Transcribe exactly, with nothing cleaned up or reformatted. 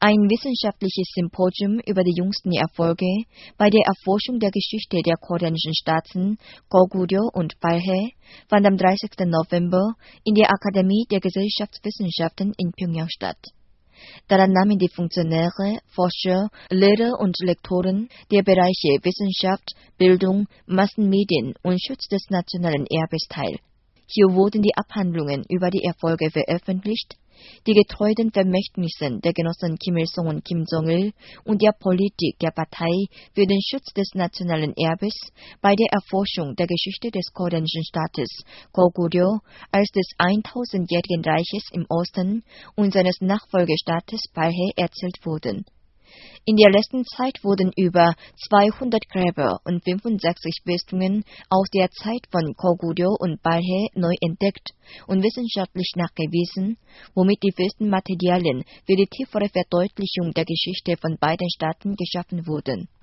Ein wissenschaftliches Symposium über die jüngsten Erfolge bei der Erforschung der Geschichte der koreanischen Staaten Goguryeo und Balhae fand am dreißigsten November in der Akademie der Gesellschaftswissenschaften in Pjöngjang statt. Daran nahmen die Funktionäre, Forscher, Lehrer und Lektoren der Bereiche Wissenschaft, Bildung, Massenmedien und Schutz des nationalen Erbes teil. Hier wurden die Abhandlungen über die Erfolge veröffentlicht, die getreuen Vermächtnissen der Genossen Kim Il-sung und Kim Jong-il und der Politik der Partei für den Schutz des nationalen Erbes bei der Erforschung der Geschichte des koreanischen Staates Goguryeo als des tausendjährigen Reiches im Osten und seines Nachfolgestaates Balhae erzählt wurden. In der letzten Zeit wurden über zweihundert Gräber und fünfundsechzig Festungen aus der Zeit von Goguryeo und Balhae neu entdeckt und wissenschaftlich nachgewiesen, womit die festen Materialien für die tiefere Verdeutlichung der Geschichte von beiden Staaten geschaffen wurden.